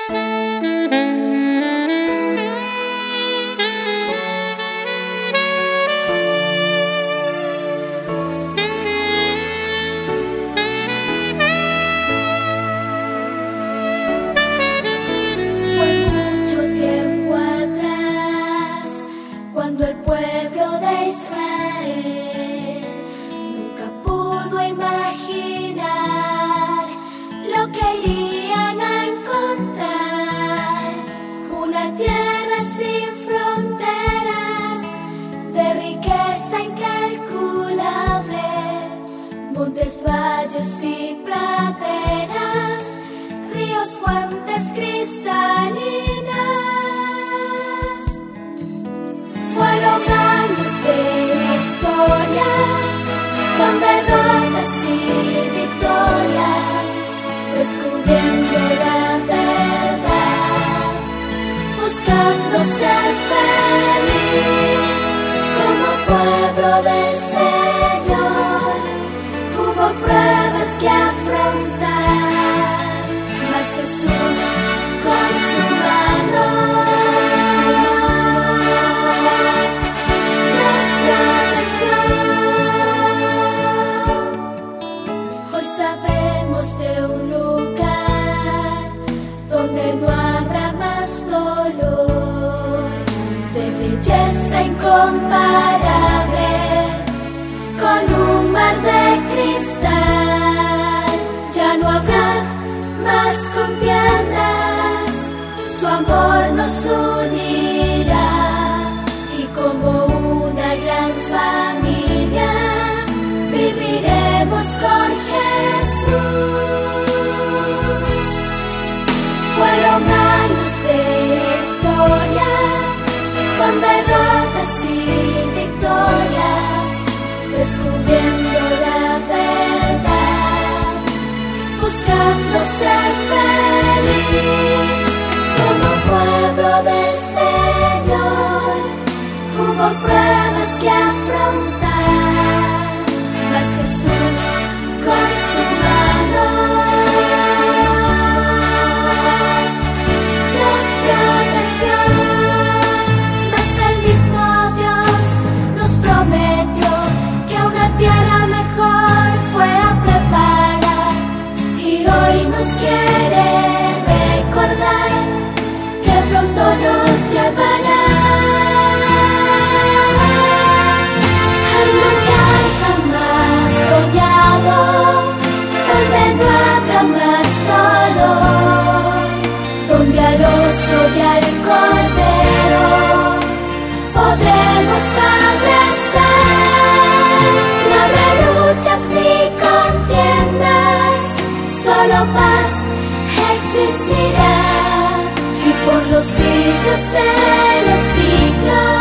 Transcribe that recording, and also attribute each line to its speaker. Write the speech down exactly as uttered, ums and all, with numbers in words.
Speaker 1: Cuando el pueblo de Israel nunca pudo imaginar lo que irían a encontrar, una tierra sin fronteras, de riqueza incalculable, montes, valles y praderas, ríos, fuentes cristalinas. Fueron años de historia, con derrotas y victorias, descubriendo la verdad, buscando ser feliz. Como pueblo del Señor, hubo pruebas que afrontar, mas Jesús con su mano, su sabemos de un lugar donde no habrá más dolor, de belleza incomparable, con un mar de cristal. Ya no habrá más contiendas, su amor nos unirá, y como una gran familia viviremos con Jesús. Fueron años de historia, con derrotas y victorias, descubriendo la verdad, buscando ser feliz. Como pueblo del Señor, hubo pruebas que afrontar, mas Jesús con su mano, su mano nos protegió. Mas el mismo Dios nos prometió que una tierra mejor fue a preparar, y hoy nos quiere recordar que pronto nos llevará al lugar jamás soñado, donde no habrá más dolor, donde al oso y al cordero podremos abrazar. No habrá luchas ni contiendas, solo paz existirá, y por los siglos de los siglos